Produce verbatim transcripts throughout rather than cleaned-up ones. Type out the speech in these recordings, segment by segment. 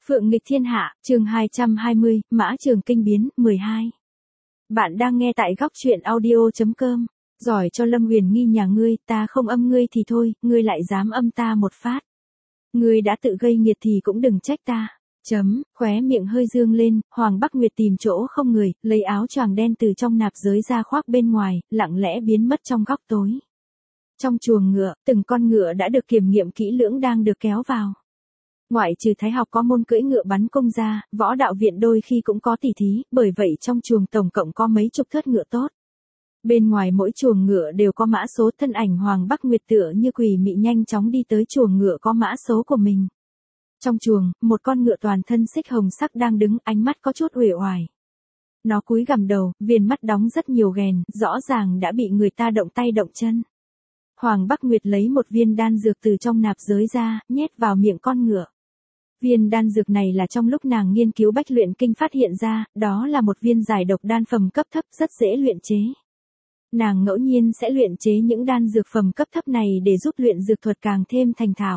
Phượng nghịch thiên hạ, chương hai trăm hai mươi, Mã Trường Kinh biến, mười hai. Bạn đang nghe tại góc truyện audio.com. Giỏi cho Lâm Huyền Nghi nhà ngươi, ta không âm ngươi thì thôi, ngươi lại dám âm ta một phát. Ngươi đã tự gây nghiệt thì cũng đừng trách ta. Chấm, khóe miệng hơi dương lên, Hoàng Bắc Nguyệt tìm chỗ không người, lấy áo choàng đen từ trong nạp giới ra khoác bên ngoài, lặng lẽ biến mất trong góc tối. Trong chuồng ngựa, từng con ngựa đã được kiểm nghiệm kỹ lưỡng đang được kéo vào. Ngoại trừ Thái học có môn cưỡi ngựa bắn cung ra, võ đạo viện đôi khi cũng có tỉ thí, bởi vậy trong chuồng tổng cộng có mấy chục thớt ngựa tốt. Bên ngoài mỗi chuồng ngựa đều có mã số, thân ảnh Hoàng Bắc Nguyệt tựa như quỷ mị nhanh chóng đi tới chuồng ngựa có mã số của mình. Trong chuồng, một con ngựa toàn thân xích hồng sắc đang đứng, ánh mắt có chút uể oải. Nó cúi gằm đầu, viền mắt đóng rất nhiều ghèn, rõ ràng đã bị người ta động tay động chân. Hoàng Bắc Nguyệt lấy một viên đan dược từ trong nạp giới ra, nhét vào miệng con ngựa. Viên đan dược này là trong lúc nàng nghiên cứu bách luyện kinh phát hiện ra, đó là một viên giải độc đan phẩm cấp thấp rất dễ luyện chế. Nàng ngẫu nhiên sẽ luyện chế những đan dược phẩm cấp thấp này để giúp luyện dược thuật càng thêm thành thạo.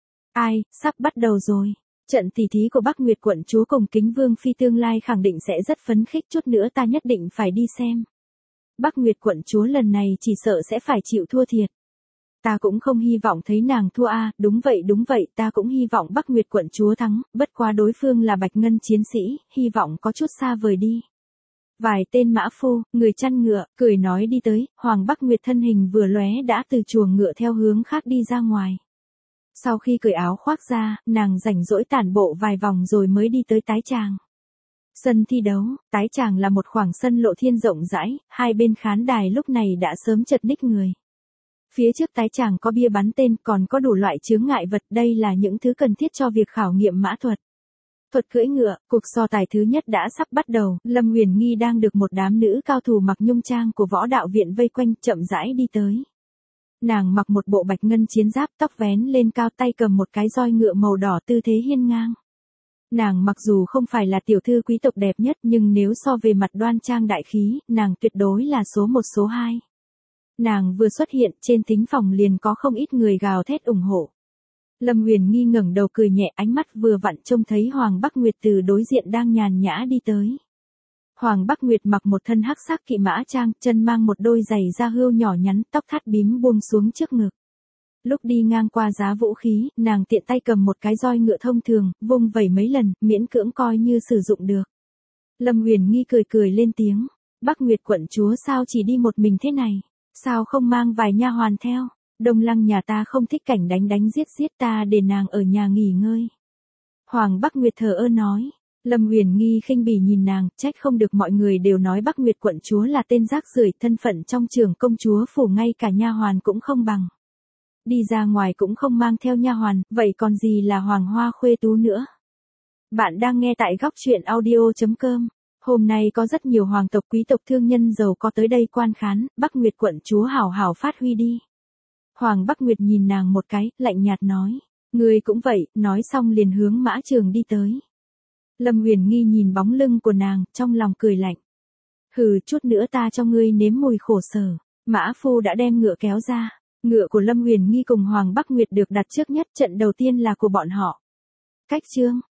Ai, sắp bắt đầu rồi. Trận tỷ thí của Bắc Nguyệt quận chúa cùng Kính Vương phi tương lai khẳng định sẽ rất phấn khích, chút nữa ta nhất định phải đi xem. Bắc Nguyệt quận chúa lần này chỉ sợ sẽ phải chịu thua thiệt. Ta cũng không hy vọng thấy nàng thua a, à, đúng vậy đúng vậy, ta cũng hy vọng Bắc Nguyệt quận chúa thắng, bất quá đối phương là Bạch Ngân chiến sĩ, hy vọng có chút xa vời đi. Vài tên mã phu, người chăn ngựa, cười nói đi tới, Hoàng Bắc Nguyệt thân hình vừa lóe đã từ chuồng ngựa theo hướng khác đi ra ngoài. Sau khi cởi áo khoác ra, nàng rảnh rỗi tản bộ vài vòng rồi mới đi tới tái tràng. Sân thi đấu, tái tràng là một khoảng sân lộ thiên rộng rãi, hai bên khán đài lúc này đã sớm chật ních người. Phía trước tái tràng có bia bắn tên, còn có đủ loại chướng ngại vật, đây là những thứ cần thiết cho việc khảo nghiệm mã thuật. Thuật cưỡi ngựa, cuộc so tài thứ nhất đã sắp bắt đầu, Lâm Huyền Nghi đang được một đám nữ cao thủ mặc nhung trang của võ đạo viện vây quanh, chậm rãi đi tới. Nàng mặc một bộ bạch ngân chiến giáp, tóc vén lên cao, tay cầm một cái roi ngựa màu đỏ, tư thế hiên ngang. Nàng mặc dù không phải là tiểu thư quý tộc đẹp nhất, nhưng nếu so về mặt đoan trang đại khí, nàng tuyệt đối là số một số hai. Nàng vừa xuất hiện, trên thính phòng liền có không ít người gào thét ủng hộ. Lâm Huyền Nghi ngẩng đầu cười nhẹ, ánh mắt vừa vặn trông thấy Hoàng Bắc Nguyệt từ đối diện đang nhàn nhã đi tới. Hoàng Bắc Nguyệt mặc một thân hắc sắc kỵ mã trang, chân mang một đôi giày da hươu nhỏ nhắn, tóc thắt bím buông xuống trước ngực. Lúc đi ngang qua giá vũ khí, nàng tiện tay cầm một cái roi ngựa thông thường, vung vẩy mấy lần, miễn cưỡng coi như sử dụng được. Lâm Huyền Nghi cười cười lên tiếng, Bắc Nguyệt quận chúa sao chỉ đi một mình thế này? Sao không mang vài nha hoàn theo? Đông Lăng nhà ta không thích cảnh đánh đánh giết giết, ta để nàng ở nhà nghỉ ngơi. Hoàng Bắc Nguyệt thờ ơ nói. Lâm Huyền Nghi khinh bỉ nhìn nàng, trách không được mọi người đều nói Bắc Nguyệt quận chúa là tên rác rưởi, thân phận trong trường công chúa phủ ngay cả nha hoàn cũng không bằng. Đi ra ngoài cũng không mang theo nha hoàn, vậy còn gì là hoàng hoa khuê tú nữa. Bạn đang nghe tại góc truyện audio.com. Hôm nay có rất nhiều hoàng tộc quý tộc thương nhân giàu có tới đây quan khán, Bắc Nguyệt quận chúa hảo hảo phát huy đi. Hoàng Bắc Nguyệt nhìn nàng một cái, lạnh nhạt nói, ngươi cũng vậy, nói xong liền hướng Mã Trường đi tới. Lâm Huyền Nghi nhìn bóng lưng của nàng, trong lòng cười lạnh. Hừ, chút nữa ta cho ngươi nếm mùi khổ sở. Mã phu đã đem ngựa kéo ra. Ngựa của Lâm Huyền Nghi cùng Hoàng Bắc Nguyệt được đặt trước nhất, trận đầu tiên là của bọn họ. Cách chương,